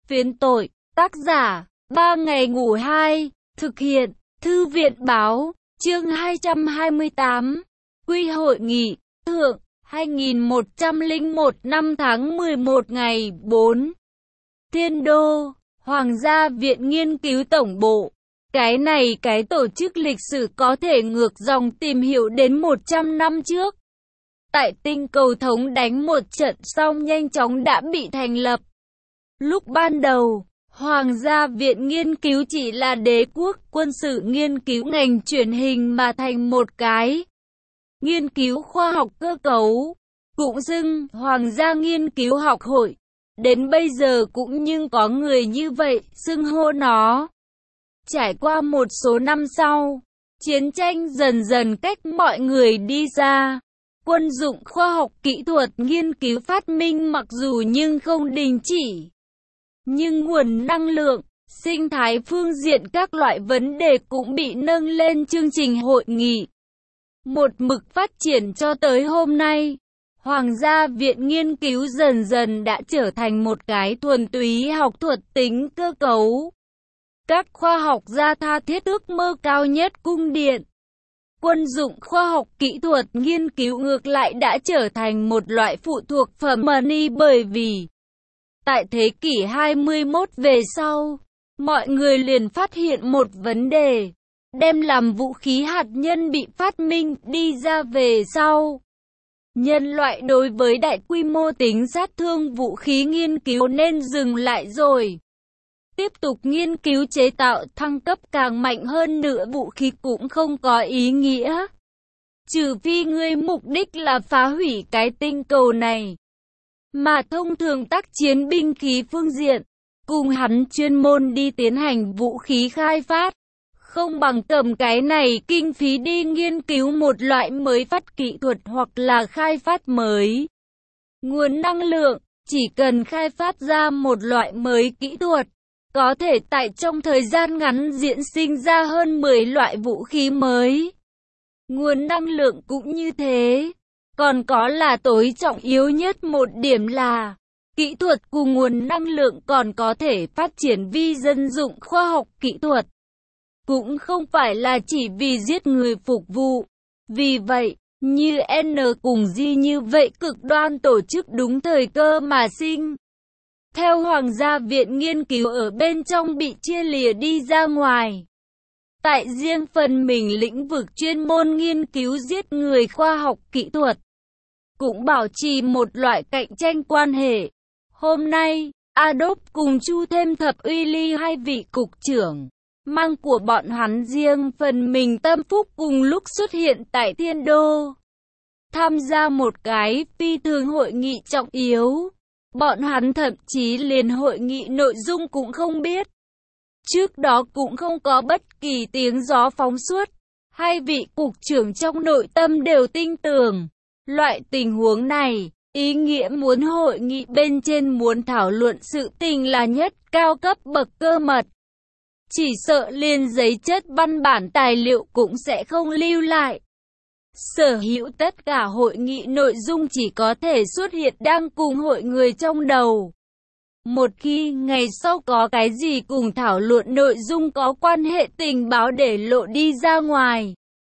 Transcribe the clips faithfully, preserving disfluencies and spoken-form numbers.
Phiến tội, tác giả, ba ngày ngủ hai, thực hiện, Thư viện Báo, chương hai trăm hai mươi tám, Quy hội nghị, thượng, hai nghìn một trăm lẻ một năm tháng mười một ngày bốn. Thiên Đô, Hoàng gia Viện Nghiên cứu Tổng bộ. Cái này cái tổ chức lịch sử có thể ngược dòng tìm hiểu đến một trăm năm trước. Tại tinh cầu thống đánh một trận xong nhanh chóng đã bị thành lập. Lúc ban đầu, Hoàng gia Viện Nghiên cứu chỉ là đế quốc quân sự nghiên cứu ngành truyền hình mà thành một cái nghiên cứu khoa học cơ cấu, cũng xưng Hoàng gia Nghiên cứu học hội. Đến bây giờ cũng nhưng có người như vậy xưng hô nó. Trải qua một số năm sau, chiến tranh dần dần cách mọi người đi ra. Quân dụng khoa học kỹ thuật nghiên cứu phát minh mặc dù nhưng không đình chỉ. Nhưng nguồn năng lượng, sinh thái phương diện các loại vấn đề cũng bị nâng lên chương trình hội nghị. Một mực phát triển cho tới hôm nay, Hoàng gia Viện Nghiên cứu dần dần đã trở thành một cái thuần túy học thuật tính cơ cấu. Các khoa học gia tha thiết ước mơ cao nhất cung điện. Quân dụng khoa học kỹ thuật nghiên cứu ngược lại đã trở thành một loại phụ thuộc phẩm money bởi vì tại thế kỷ hai mươi mốt về sau, mọi người liền phát hiện một vấn đề, đem làm vũ khí hạt nhân bị phát minh đi ra về sau. Nhân loại đối với đại quy mô tính sát thương vũ khí nghiên cứu nên dừng lại rồi. Tiếp tục nghiên cứu chế tạo thăng cấp càng mạnh hơn nữa vũ khí cũng không có ý nghĩa. Trừ phi ngươi mục đích là phá hủy cái tinh cầu này. Mà thông thường tác chiến binh khí phương diện, cùng hắn chuyên môn đi tiến hành vũ khí khai phát. Không bằng cầm cái này kinh phí đi nghiên cứu một loại mới phát kỹ thuật hoặc là khai phát mới. Nguồn năng lượng, chỉ cần khai phát ra một loại mới kỹ thuật, có thể tại trong thời gian ngắn diễn sinh ra hơn mười loại vũ khí mới. Nguồn năng lượng cũng như thế. Còn có là tối trọng yếu nhất một điểm là, kỹ thuật cùng nguồn năng lượng còn có thể phát triển vi dân dụng khoa học kỹ thuật. Cũng không phải là chỉ vì giết người phục vụ. Vì vậy, như N cùng G như vậy cực đoan tổ chức đúng thời cơ mà sinh. Theo Hoàng gia Viện Nghiên cứu ở bên trong bị chia lìa đi ra ngoài. Tại riêng phần mình lĩnh vực chuyên môn nghiên cứu giết người khoa học kỹ thuật. Cũng bảo trì một loại cạnh tranh quan hệ. Hôm nay, Adolf cùng Chu thêm thập uy ly hai vị cục trưởng, mang của bọn hắn riêng phần mình tâm phúc cùng lúc xuất hiện tại Thiên Đô. Tham gia một cái phi thường hội nghị trọng yếu. Bọn hắn thậm chí liền hội nghị nội dung cũng không biết. Trước đó cũng không có bất kỳ tiếng gió phóng suốt. Hai vị cục trưởng trong nội tâm đều tin tưởng. Loại tình huống này, ý nghĩa muốn hội nghị bên trên muốn thảo luận sự tình là nhất cao cấp bậc cơ mật. Chỉ sợ liền giấy chất văn bản tài liệu cũng sẽ không lưu lại. Sở hữu tất cả hội nghị nội dung chỉ có thể xuất hiện đang cùng hội người trong đầu. Một khi ngày sau có cái gì cùng thảo luận nội dung có quan hệ tình báo để lộ đi ra ngoài.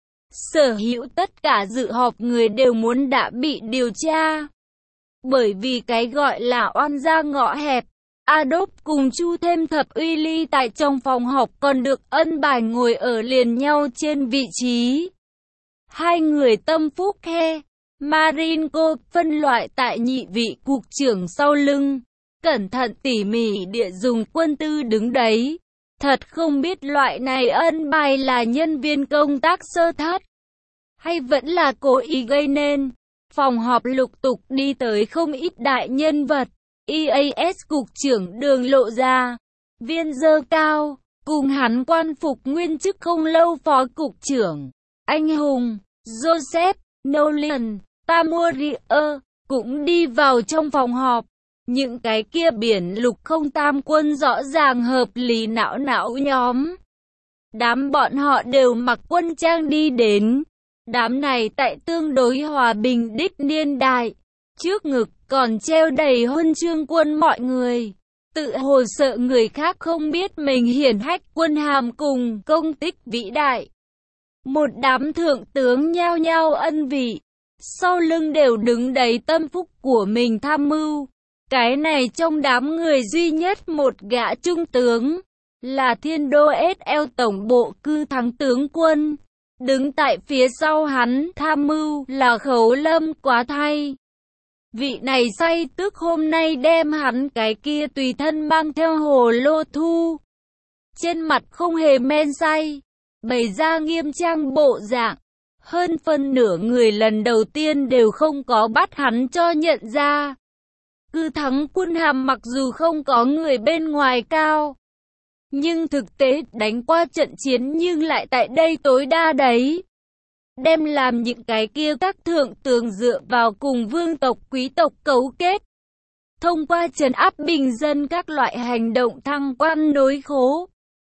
Sở hữu tất cả dự họp người đều muốn đã bị điều tra. Bởi vì cái gọi là oan gia ngõ hẹp, Adolf cùng Chu thêm thập uy ly tại trong phòng họp còn được ân bài ngồi ở liền nhau trên vị trí. Hai người tâm phúc he, Marinko phân loại tại nhị vị cục trưởng sau lưng, cẩn thận tỉ mỉ địa dùng quân tư đứng đấy. Thật không biết loại này ân bài là nhân viên công tác sơ thất, hay vẫn là cố ý gây nên. Phòng họp lục tục đi tới không ít đại nhân vật. e a ét cục trưởng Đường lộ ra, viên dơ cao, cùng hắn quan phục nguyên chức không lâu phó cục trưởng, anh hùng, Joseph, Nolan, Tamurier, cũng đi vào trong phòng họp. Những cái kia biển lục không tam quân rõ ràng hợp lý não não nhóm. Đám bọn họ đều mặc quân trang đi đến. Đám này tại tương đối hòa bình đích niên đại. Trước ngực còn treo đầy huân chương quân mọi người. tự hồ sợ người khác không biết mình hiển hách quân hàm cùng công tích vĩ đại. Một đám thượng tướng nhao nhao ân vị, sau lưng đều đứng đầy tâm phúc của mình tham mưu. Cái này trong đám người duy nhất một gã trung tướng, là Thiên Đô ét lờ tổng bộ Cư Thắng tướng quân. Đứng tại phía sau hắn tham mưu là Khấu Lâm Quá Thay. Vị này say tức hôm nay đem hắn cái kia tùy thân mang theo hồ lô thu. Trên mặt không hề men say, bày ra nghiêm trang bộ dạng. Hơn phân nửa người lần đầu tiên đều không có bắt hắn cho nhận ra. Cư Thắng quân hàm mặc dù không có người bên ngoài cao, nhưng thực tế đánh qua trận chiến nhưng lại tại đây tối đa đấy. Đem làm những cái kia các thượng tướng dựa vào cùng vương tộc quý tộc cấu kết. Thông qua trấn áp bình dân các loại hành động thăng quan nối khố.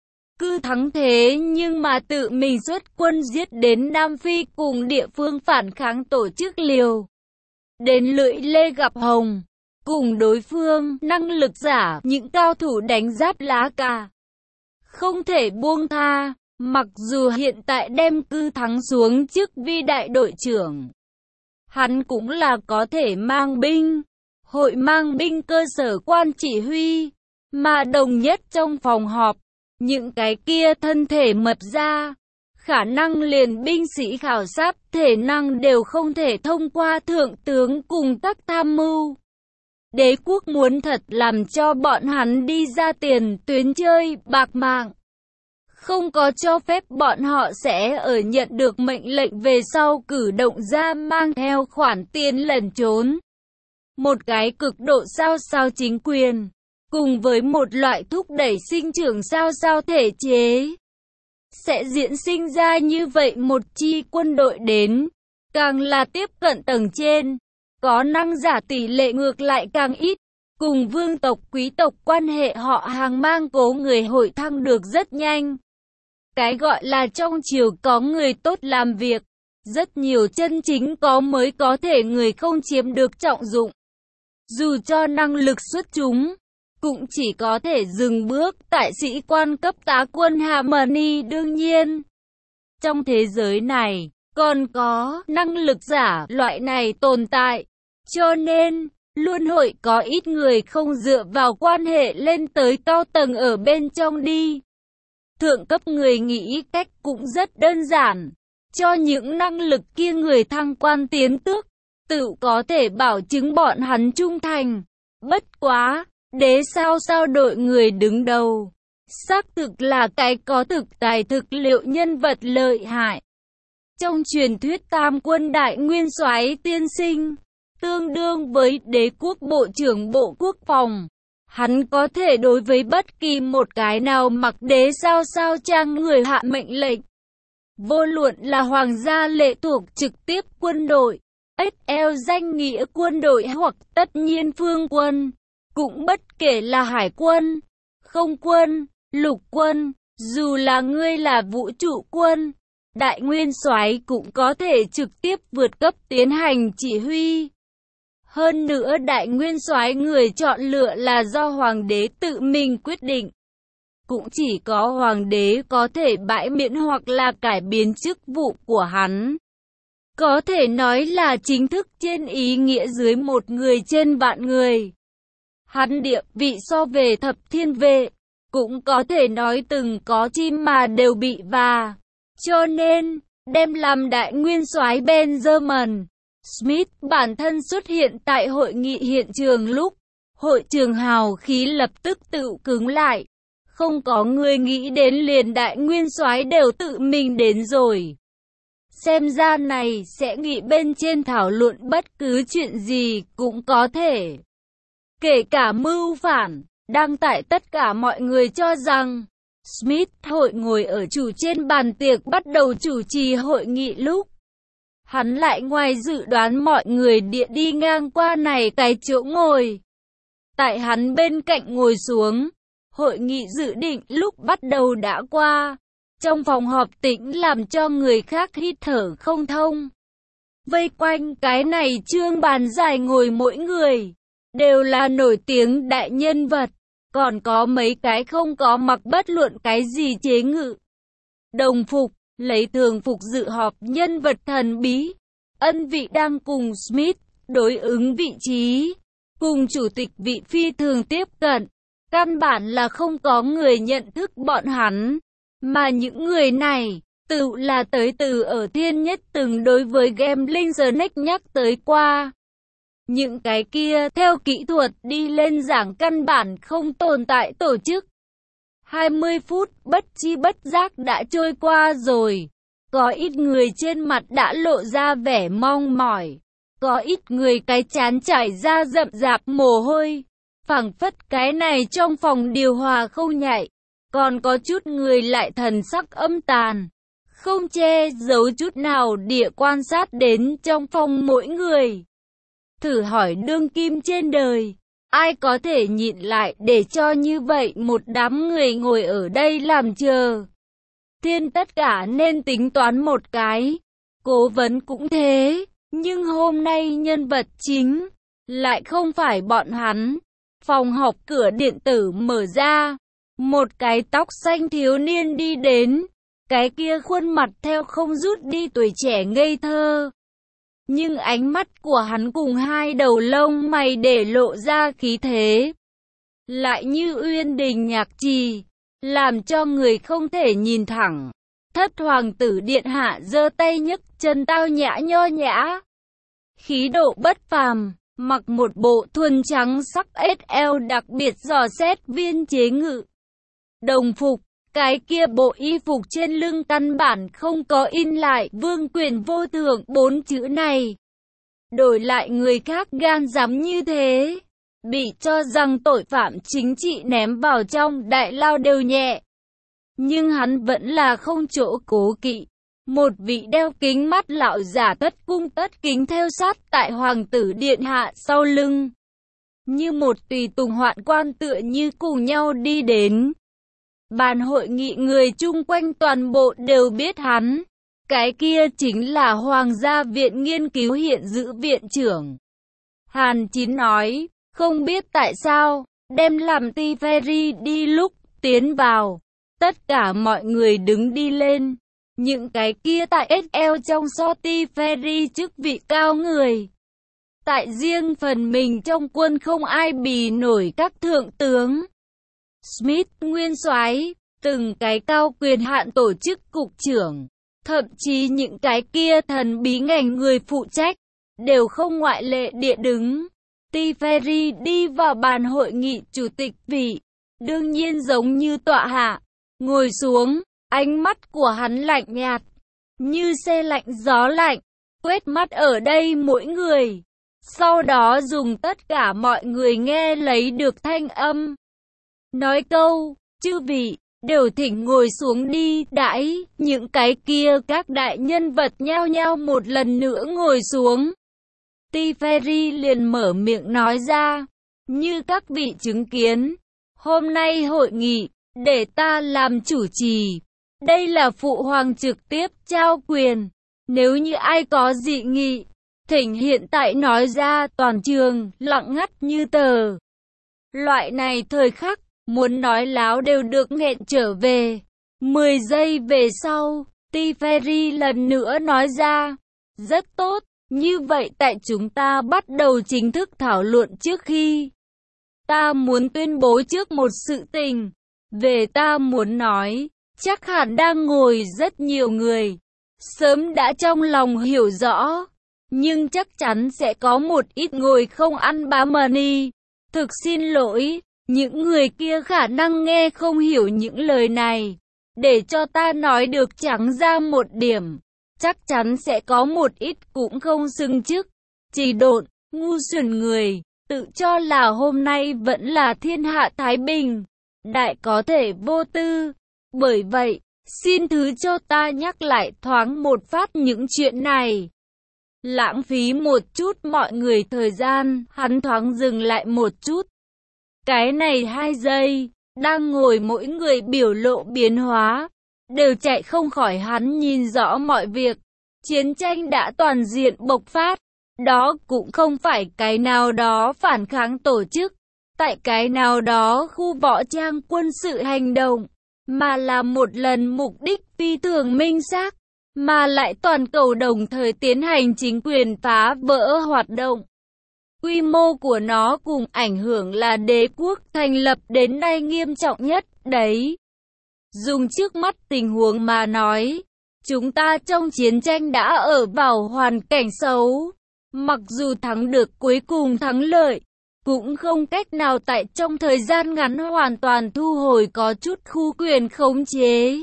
Cư Thắng thế nhưng mà tự mình xuất quân giết đến Nam Phi cùng địa phương phản kháng tổ chức liều. Đến lưỡi lê gặp hồng. Cùng đối phương, năng lực giả, những cao thủ đánh giáp lá cà. Không thể buông tha, mặc dù hiện tại đem Cư Thắng xuống chức vi đại đội trưởng. Hắn cũng là có thể mang binh, hội mang binh cơ sở quan chỉ huy, mà đồng nhất trong phòng họp, những cái kia thân thể mật ra, khả năng liền binh sĩ khảo sát thể năng đều không thể thông qua thượng tướng cùng các tham mưu. Đế quốc muốn thật làm cho bọn hắn đi ra tiền tuyến chơi bạc mạng. Không có cho phép bọn họ sẽ ở nhận được mệnh lệnh về sau cử động ra mang theo khoản tiền lẩn trốn. Một cái cực độ sao sao chính quyền, cùng với một loại thúc đẩy sinh trưởng sao sao thể chế, sẽ diễn sinh ra như vậy một chi quân đội đến, càng là tiếp cận tầng trên. Có năng giả tỷ lệ ngược lại càng ít, cùng vương tộc quý tộc quan hệ họ hàng mang cố người hội thăng được rất nhanh. Cái gọi là trong triều có người tốt làm việc, rất nhiều chân chính có mới có thể người không chiếm được trọng dụng. Dù cho năng lực xuất chúng, cũng chỉ có thể dừng bước tại sĩ quan cấp tá quân Harmony đương nhiên. Trong thế giới này, còn có năng lực giả loại này tồn tại. Cho nên, luôn hội có ít người không dựa vào quan hệ lên tới cao tầng ở bên trong đi. Thượng cấp người nghĩ cách cũng rất đơn giản. Cho những năng lực kia người thăng quan tiến tước, tự có thể bảo chứng bọn hắn trung thành. Bất quá, đế sao sao đội người đứng đầu. Xác thực là cái có thực tài thực liệu nhân vật lợi hại. Trong truyền thuyết tam quân đại nguyên soái tiên sinh, tương đương với đế quốc bộ trưởng bộ quốc phòng. Hắn có thể đối với bất kỳ một cái nào mặc đế sao sao trang người hạ mệnh lệnh. Vô luận là hoàng gia lệ thuộc trực tiếp quân đội, ét lờ danh nghĩa quân đội hoặc tất nhiên phương quân, cũng bất kể là hải quân, không quân, lục quân, dù là ngươi là vũ trụ quân, đại nguyên soái cũng có thể trực tiếp vượt cấp tiến hành chỉ huy. Hơn nữa đại nguyên soái người chọn lựa là do hoàng đế tự mình quyết định. Cũng chỉ có hoàng đế có thể bãi miễn hoặc là cải biến chức vụ của hắn. Có thể nói là chính thức trên ý nghĩa dưới một người trên vạn người. Hắn địa vị so về thập thiên vệ, cũng có thể nói từng có chim mà đều bị và. Cho nên, đem làm đại nguyên soái Benjamin Smith bản thân xuất hiện tại hội nghị hiện trường lúc, hội trường hào khí lập tức tự cứng lại. Không có người nghĩ đến liền đại nguyên soái đều tự mình đến rồi. Xem ra này sẽ nghị bên trên thảo luận bất cứ chuyện gì cũng có thể. Kể cả mưu phản, đang tại tất cả mọi người cho rằng Smith hội ngồi ở chủ trên bàn tiệc bắt đầu chủ trì hội nghị lúc. Hắn lại ngoài dự đoán mọi người địa đi ngang qua này cái chỗ ngồi. Tại hắn bên cạnh ngồi xuống, hội nghị dự định lúc bắt đầu đã qua. Trong phòng họp tĩnh làm cho người khác hít thở không thông. Vây quanh cái này trương bàn dài ngồi mỗi người, đều là nổi tiếng đại nhân vật. còn có mấy cái không có mặc bất luận cái gì chế ngự. Đồng phục, lấy thường phục dự họp nhân vật thần bí. Ân vị đang cùng Smith đối ứng vị trí, cùng chủ tịch vị phi thường tiếp cận. Căn bản là không có người nhận thức bọn hắn, mà những người này tự là tới từ ở Thiên Nhất từng đối với Gambling Snake nhắc tới qua. Những cái kia theo kỹ thuật đi lên giảng căn bản không tồn tại tổ chức. hai mươi phút bất chi bất giác đã trôi qua rồi. Có ít người trên mặt đã lộ ra vẻ mong mỏi. Có ít người cái trán chảy ra rậm rạp mồ hôi. Phảng phất cái này trong phòng điều hòa không nhạy. Còn có chút người lại thần sắc âm tàn. Không che giấu chút nào địa quan sát đến trong phòng mỗi người. Thử hỏi đương kim trên đời, ai có thể nhịn lại để cho như vậy một đám người ngồi ở đây làm chờ. Thiên tất cả nên tính toán một cái, cố vấn cũng thế, nhưng hôm nay nhân vật chính lại không phải bọn hắn. Phòng họp cửa điện tử mở ra, một cái tóc xanh thiếu niên đi đến, cái kia khuôn mặt theo không rút đi tuổi trẻ ngây thơ. Nhưng ánh mắt của hắn cùng hai đầu lông mày để lộ ra khí thế, lại như uyên đình nhạc trì, làm cho người không thể nhìn thẳng. Thất hoàng tử điện hạ giơ tay nhấc chân tao nhã nho nhã, khí độ bất phàm, mặc một bộ thuần trắng sắc ét lờ đặc biệt dò xét viên chế ngự. Đồng phục, cái kia bộ y phục trên lưng căn bản không có in lại vương quyền vô thượng bốn chữ này. Đổi lại người khác gan dám như thế, bị cho rằng tội phạm chính trị ném vào trong đại lao đều nhẹ. Nhưng hắn vẫn là không chỗ cố kỵ. Một vị đeo kính mắt lão giả tất cung tất kính theo sát tại hoàng tử điện hạ sau lưng. Như một tùy tùng hoạn quan tựa như cùng nhau đi đến. Bàn hội nghị người chung quanh toàn bộ đều biết hắn. Cái kia chính là Hoàng gia viện nghiên cứu hiện giữ viện trưởng. Hàn Chín nói, không biết tại sao, đem làm ti ferry đi lúc tiến vào. Tất cả mọi người đứng đi lên. Những cái kia tại ét lờ trong so ti ferry chức vị cao người. Tại riêng phần mình trong quân không ai bì nổi các thượng tướng. Smith nguyên soái, từng cái cao quyền hạn tổ chức cục trưởng, thậm chí những cái kia thần bí ngành người phụ trách, đều không ngoại lệ địa đứng. Ti Ferry đi vào bàn hội nghị chủ tịch vị, đương nhiên giống như tọa hạ, ngồi xuống, ánh mắt của hắn lạnh nhạt, như xe lạnh gió lạnh, quét mắt ở đây mỗi người. Sau đó dùng tất cả mọi người nghe lấy được thanh âm. Nói câu, chư vị, đều thỉnh ngồi xuống đi, đãi, những cái kia các đại nhân vật nhao nhao một lần nữa ngồi xuống. Ti Ferry liền mở miệng nói ra, như các vị chứng kiến, hôm nay hội nghị, để ta làm chủ trì, đây là phụ hoàng trực tiếp trao quyền, nếu như ai có dị nghị, thỉnh hiện tại nói ra. Toàn trường lặng ngắt như tờ. Loại này thời khắc, muốn nói láo đều được nghẹn trở về. Mười giây về sau, Ti Ferry lần nữa nói ra, rất tốt, như vậy tại chúng ta bắt đầu chính thức thảo luận trước khi. Ta muốn tuyên bố trước một sự tình, về ta muốn nói, chắc hẳn đang ngồi rất nhiều người, sớm đã trong lòng hiểu rõ. Nhưng chắc chắn sẽ có một ít ngồi không ăn bám money. Thực xin lỗi, những người kia khả năng nghe không hiểu những lời này. Để cho ta nói được trắng ra một điểm, chắc chắn sẽ có một ít cũng không xứng chức, chỉ độn, ngu xuẩn người, tự cho là hôm nay vẫn là thiên hạ thái bình, đại có thể vô tư. Bởi vậy, xin thứ cho ta nhắc lại thoáng một phát những chuyện này. Lãng phí một chút mọi người thời gian, hắn thoáng dừng lại một chút. Cái này hai giây, đang ngồi mỗi người biểu lộ biến hóa, đều chạy không khỏi hắn nhìn rõ mọi việc. Chiến tranh đã toàn diện bộc phát, đó cũng không phải cái nào đó phản kháng tổ chức, tại cái nào đó khu võ trang quân sự hành động, mà là một lần mục đích phi thường minh xác, mà lại toàn cầu đồng thời tiến hành chính quyền phá vỡ hoạt động. Quy mô của nó cùng ảnh hưởng là đế quốc thành lập đến nay nghiêm trọng nhất đấy. Dùng trước mắt tình huống mà nói, chúng ta trong chiến tranh đã ở vào hoàn cảnh xấu. Mặc dù thắng được cuối cùng thắng lợi, cũng không cách nào tại trong thời gian ngắn hoàn toàn thu hồi có chút khu quyền khống chế.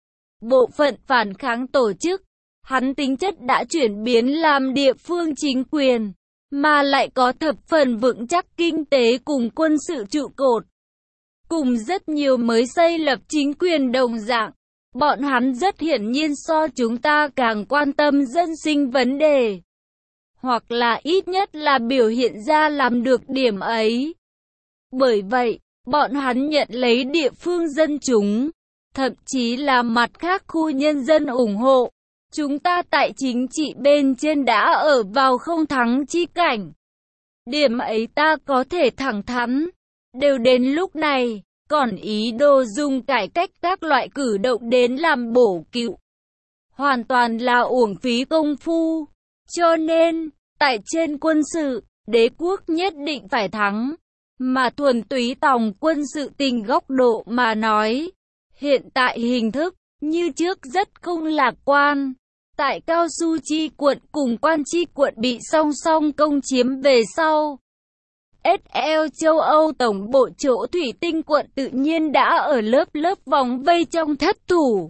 Bộ phận phản kháng tổ chức, hắn tính chất đã chuyển biến làm địa phương chính quyền, mà lại có thập phần vững chắc kinh tế cùng quân sự trụ cột. Cùng rất nhiều mới xây lập chính quyền đồng dạng, bọn hắn rất hiển nhiên so chúng ta càng quan tâm dân sinh vấn đề. Hoặc là ít nhất là biểu hiện ra làm được điểm ấy. Bởi vậy, bọn hắn nhận lấy địa phương dân chúng, thậm chí là mặt khác khu nhân dân ủng hộ. Chúng ta tại chính trị bên trên đã ở vào không thắng chi cảnh. Điểm ấy ta có thể thẳng thắn. Đều đến lúc này, còn ý đồ dùng cải cách các loại cử động đến làm bổ cứu. Hoàn toàn là uổng phí công phu. Cho nên, tại trên quân sự, đế quốc nhất định phải thắng. Mà thuần túy tòng quân sự tình góc độ mà nói, hiện tại hình thức, như trước rất không lạc quan. Tại Cao Su Chi quận cùng Quan Chi quận bị song song công chiếm về sau, ét lờ châu Âu tổng bộ chỗ Thủy Tinh quận tự nhiên đã ở lớp lớp vòng vây trong thất thủ.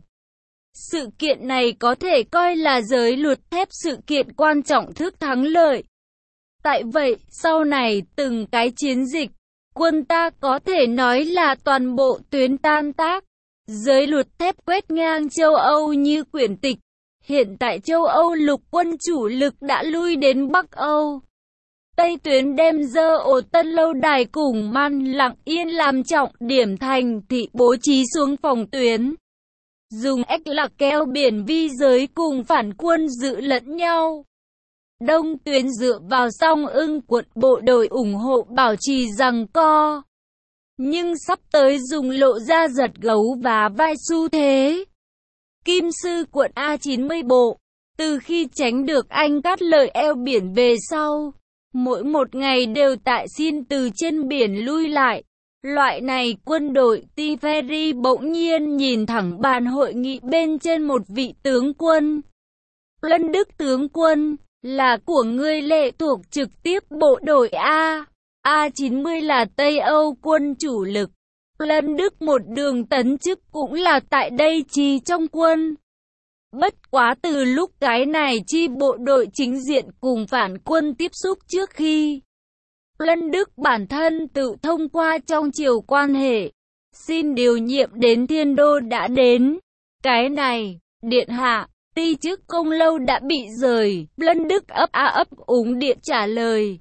Sự kiện này có thể coi là giới luật thép sự kiện quan trọng thức thắng lợi. Tại vậy, sau này từng cái chiến dịch, quân ta có thể nói là toàn bộ tuyến tan tác. Giới luật thép quét ngang châu Âu như quyển tịch. Hiện tại châu Âu lục quân chủ lực đã lui đến Bắc Âu. Tây tuyến đem dơ ổ Tân Lâu Đài cùng Man Lặng Yên làm trọng điểm thành thị bố trí xuống phòng tuyến. Dùng ếch lạc keo biển vi giới cùng phản quân dự lẫn nhau. Đông tuyến dựa vào Song Ưng quận bộ đội ủng hộ bảo trì giằng co. Nhưng sắp tới dùng lộ ra giật gấu và vai xu thế. Kim Sư quận A chín mươi bộ, từ khi tránh được Anh cắt lợi eo biển về sau, mỗi một ngày đều tại xin từ trên biển lui lại. Loại này quân đội Tiferi bỗng nhiên nhìn thẳng bàn hội nghị bên trên một vị tướng quân. Lân Đức tướng quân, là của ngươi lệ thuộc trực tiếp bộ đội A. A chín mươi là Tây Âu quân chủ lực. Lân Đức một đường tấn chức cũng là tại đây chi trong quân. Bất quá từ lúc cái này chi bộ đội chính diện cùng phản quân tiếp xúc trước khi Lân Đức bản thân tự thông qua trong chiều quan hệ, xin điều nhiệm đến Thiên Đô đã đến. Cái này, điện hạ, ti chức không lâu đã bị rời. Lân Đức ấp a ấp úng điện trả lời.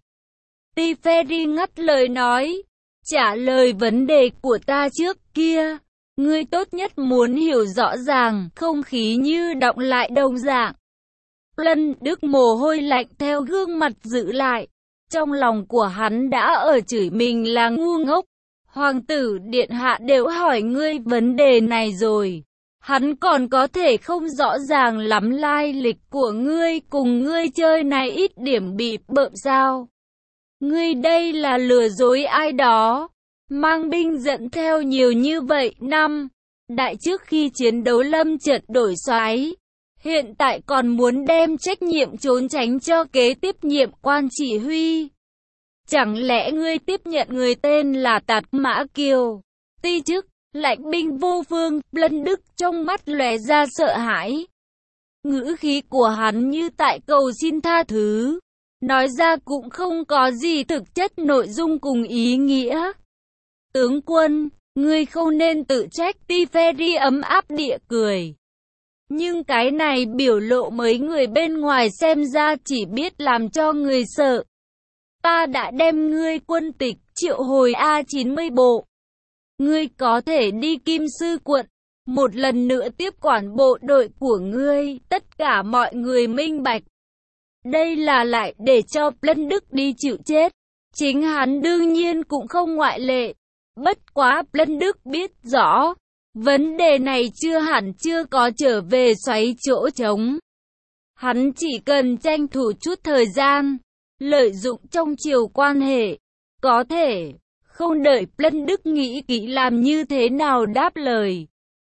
Tiferi ngắt lời nói, trả lời vấn đề của ta trước kia. Ngươi tốt nhất muốn hiểu rõ ràng, không khí như đọng lại đồng dạng. Lân Đức mồ hôi lạnh theo gương mặt giữ lại. Trong lòng của hắn đã ở chửi mình là ngu ngốc. Hoàng tử điện hạ đều hỏi ngươi vấn đề này rồi. Hắn còn có thể không rõ ràng lắm lai lịch của ngươi cùng ngươi chơi này ít điểm bị bợm sao. Ngươi đây là lừa dối ai đó. Mang binh dẫn theo nhiều như vậy năm. Đại trước khi chiến đấu lâm trận đổi soái. Hiện tại còn muốn đem trách nhiệm trốn tránh cho kế tiếp nhiệm quan chỉ huy. Chẳng lẽ ngươi tiếp nhận người tên là Tạt Mã Kiều, ti chức, lãnh binh vô phương? Lân Đức trong mắt lóe ra sợ hãi. Ngữ khí của hắn như tại cầu xin tha thứ. Nói ra cũng không có gì thực chất nội dung cùng ý nghĩa. Tướng quân, ngươi không nên tự trách. Tiferi ấm áp địa cười. Nhưng cái này biểu lộ mấy người bên ngoài xem ra chỉ biết làm cho người sợ. Ta đã đem ngươi quân tịch triệu hồi A chín mươi bộ. Ngươi có thể đi Kim Sư quận, một lần nữa tiếp quản bộ đội của ngươi, tất cả mọi người minh bạch. Đây là lại để cho Lân Đức đi chịu chết. Chính hắn đương nhiên cũng không ngoại lệ. Bất quá Lân Đức biết rõ, vấn đề này chưa hẳn chưa có trở về xoáy chỗ trống. Hắn chỉ cần tranh thủ chút thời gian, lợi dụng trong chiều quan hệ, có thể, không đợi Lân Đức nghĩ kỹ làm như thế nào đáp lời.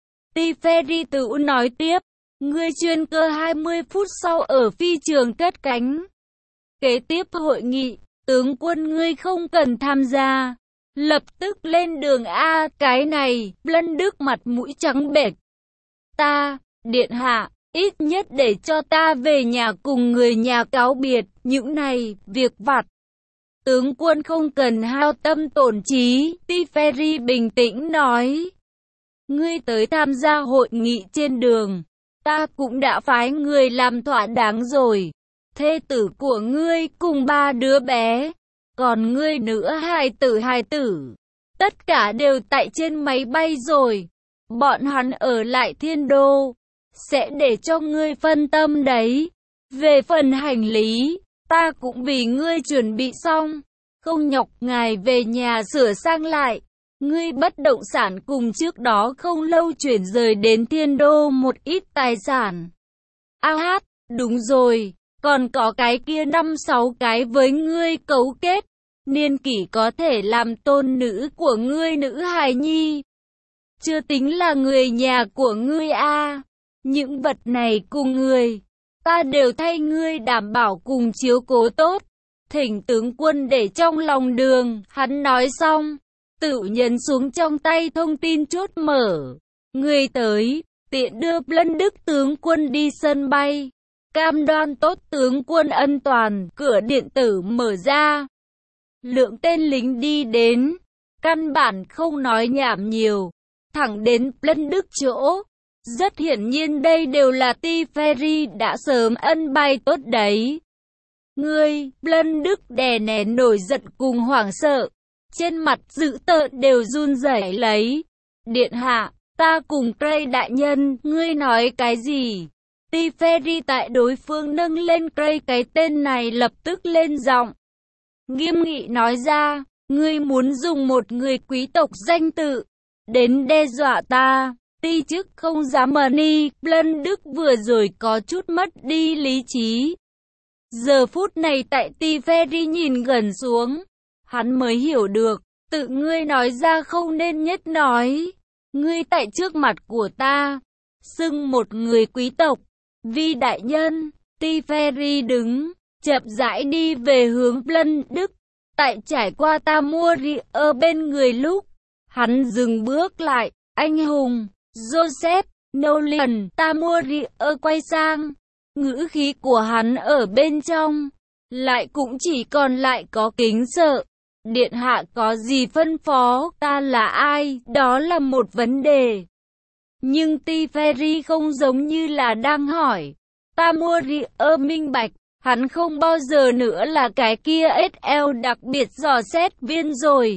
Teferi Tự nói tiếp, ngươi chuyên cơ hai mươi phút sau ở phi trường cất cánh. Kế tiếp hội nghị, tướng quân ngươi không cần tham gia. Lập tức lên đường A, cái này, Lân Đức mặt mũi trắng bệch. Ta, điện hạ, ít nhất để cho ta về nhà cùng người nhà cáo biệt, những này, việc vặt. Tướng quân không cần hao tâm tổn trí, Teferi bình tĩnh nói. Ngươi tới tham gia hội nghị trên đường, ta cũng đã phái người làm thỏa đáng rồi. Thê tử của ngươi cùng ba đứa bé, còn ngươi nữa hài tử hài tử, tất cả đều tại trên máy bay rồi. Bọn hắn ở lại Thiên Đô, sẽ để cho ngươi phân tâm đấy. Về phần hành lý, ta cũng vì ngươi chuẩn bị xong, không nhọc ngài về nhà sửa sang lại. Ngươi bất động sản cùng trước đó không lâu chuyển rời đến Thiên Đô một ít tài sản. A hát, đúng rồi, còn có cái kia năm sáu cái với ngươi cấu kết, niên kỷ có thể làm tôn nữ của ngươi nữ hài nhi. Chưa tính là người nhà của ngươi a. Những vật này cùng ngươi, ta đều thay ngươi đảm bảo cùng chiếu cố tốt. Thỉnh tướng quân để trong lòng đường, hắn nói xong, tự nhấn xuống trong tay thông tin chốt mở. Người tới, tiện đưa Lân Đức tướng quân đi sân bay. Cam đoan tốt tướng quân ân toàn, cửa điện tử mở ra. Lượng tên lính đi đến, căn bản không nói nhảm nhiều, thẳng đến Lân Đức chỗ. Rất hiển nhiên đây đều là Teferi đã sớm ân bài tốt đấy. Ngươi, Lân Đức đè nén nổi giận cùng hoảng sợ, trên mặt dữ tợn đều run rẩy lấy. Điện hạ, ta cùng Gray đại nhân, ngươi nói cái gì? Teferi tại đối phương nâng lên Gray cái tên này lập tức lên giọng. Nghiêm nghị nói ra, ngươi muốn dùng một người quý tộc danh tự, đến đe dọa ta. Ti chức không dám mờ ni, Lân Đức vừa rồi có chút mất đi lý trí. Giờ phút này tại Teferi nhìn gần xuống, hắn mới hiểu được, tự ngươi nói ra không nên nhất nói. Ngươi tại trước mặt của ta, xưng một người quý tộc, vi đại nhân. Teferi đứng, chậm rãi đi về hướng Lân Đức. Tại trải qua Tamoori ở bên người lúc, hắn dừng bước lại, anh hùng. Joseph Nolan Tamoori ở quay sang, ngữ khí của hắn ở bên trong, lại cũng chỉ còn lại có kính sợ. Điện hạ có gì phân phó, ta là ai, đó là một vấn đề. Nhưng Teferi không giống như là đang hỏi. Tamoori ở minh bạch, hắn không bao giờ nữa là cái kia ét lờ đặc biệt dò xét viên rồi.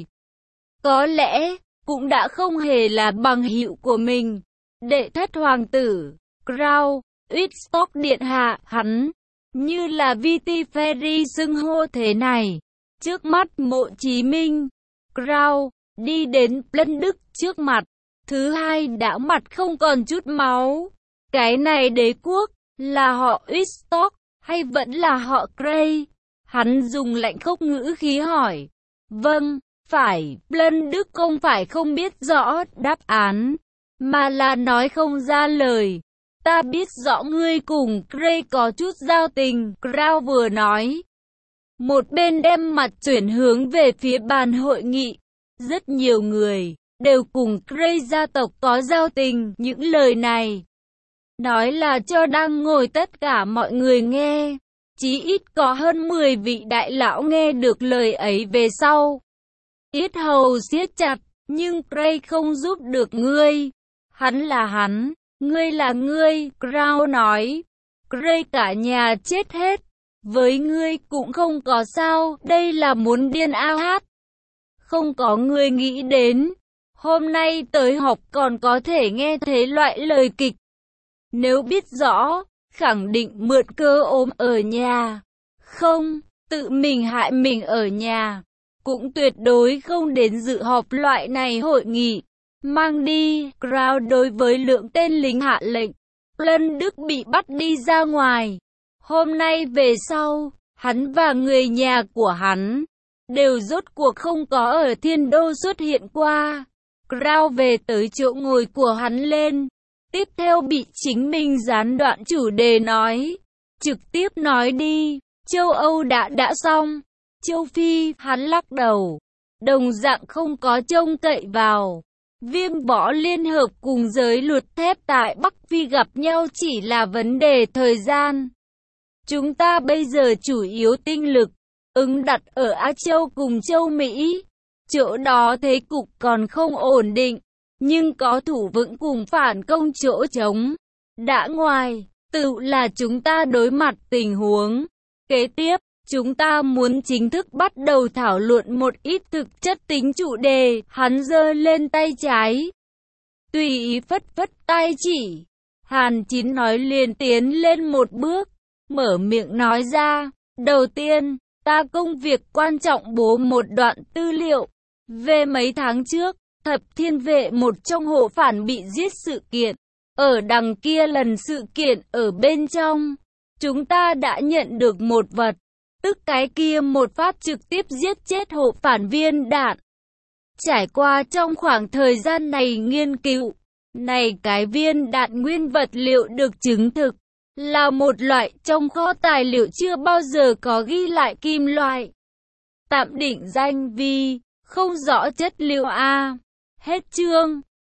Có lẽ, cũng đã không hề là bằng hữu của mình. Đệ thất hoàng tử, Crown, Uitstock điện hạ, hắn, như là vi Teferi xưng hô thế này. Trước mắt Mộ Chí Minh, Crown, đi đến Lân Đức trước mặt. Thứ hai đã mặt không còn chút máu. Cái này đế quốc, là họ Uitstock, hay vẫn là họ Gray? Hắn dùng lạnh khốc ngữ khí hỏi. Vâng. Phải, Lân Đức không phải không biết rõ đáp án, mà là nói không ra lời. Ta biết rõ ngươi cùng Gray có chút giao tình, Crow vừa nói. Một bên đem mặt chuyển hướng về phía bàn hội nghị. Rất nhiều người, đều cùng Gray gia tộc có giao tình, những lời này. Nói là cho đang ngồi tất cả mọi người nghe. Chí ít có hơn mười vị đại lão nghe được lời ấy về sau. Yết hầu siết chặt, nhưng Gray không giúp được ngươi. Hắn là hắn, ngươi là ngươi, Crown nói. Gray cả nhà chết hết, với ngươi cũng không có sao, đây là muốn điên a hát. Không có người nghĩ đến, hôm nay tới họp còn có thể nghe thế loại lời kịch. Nếu biết rõ, khẳng định mượn cơ ốm ở nhà. Không, tự mình hại mình ở nhà. cũng tuyệt đối không đến dự họp loại này hội nghị. Mang đi, Crown đối với lượng tên lính hạ lệnh. Lân Đức bị bắt đi ra ngoài. Hôm nay về sau, hắn và người nhà của hắn đều rốt cuộc không có ở Thiên Đô xuất hiện qua. Crown về tới chỗ ngồi của hắn lên. Tiếp theo bị chính mình gián đoạn chủ đề nói. Trực tiếp nói đi, châu Âu đã đã xong. Châu Phi, hắn lắc đầu. Đồng dạng không có trông cậy vào. Viêm võ liên hợp cùng giới luật thép tại Bắc Phi gặp nhau chỉ là vấn đề thời gian. Chúng ta bây giờ chủ yếu tinh lực, ứng đặt ở Á Châu cùng châu Mỹ. Chỗ đó thế cục còn không ổn định, nhưng có thủ vững cùng phản công chỗ trống. Đã ngoài, tự là chúng ta đối mặt tình huống. Kế tiếp, chúng ta muốn chính thức bắt đầu thảo luận một ít thực chất tính chủ đề. Hắn giơ lên tay trái, tùy ý phất phất tay chỉ. Hàn Chín nói liền tiến lên một bước, mở miệng nói ra. Đầu tiên, ta công việc quan trọng bố một đoạn tư liệu. Về mấy tháng trước, Thập Thiên Vệ một trong hộ phản bị giết sự kiện. Ở đằng kia lần sự kiện ở bên trong, chúng ta đã nhận được một vật. Tức cái kia một phát trực tiếp giết chết hộ phản viên đạn. Trải qua trong khoảng thời gian này nghiên cứu, này cái viên đạn nguyên vật liệu được chứng thực là một loại trong kho tài liệu chưa bao giờ có ghi lại kim loại. Tạm định danh vì không rõ chất liệu A. Hết chương.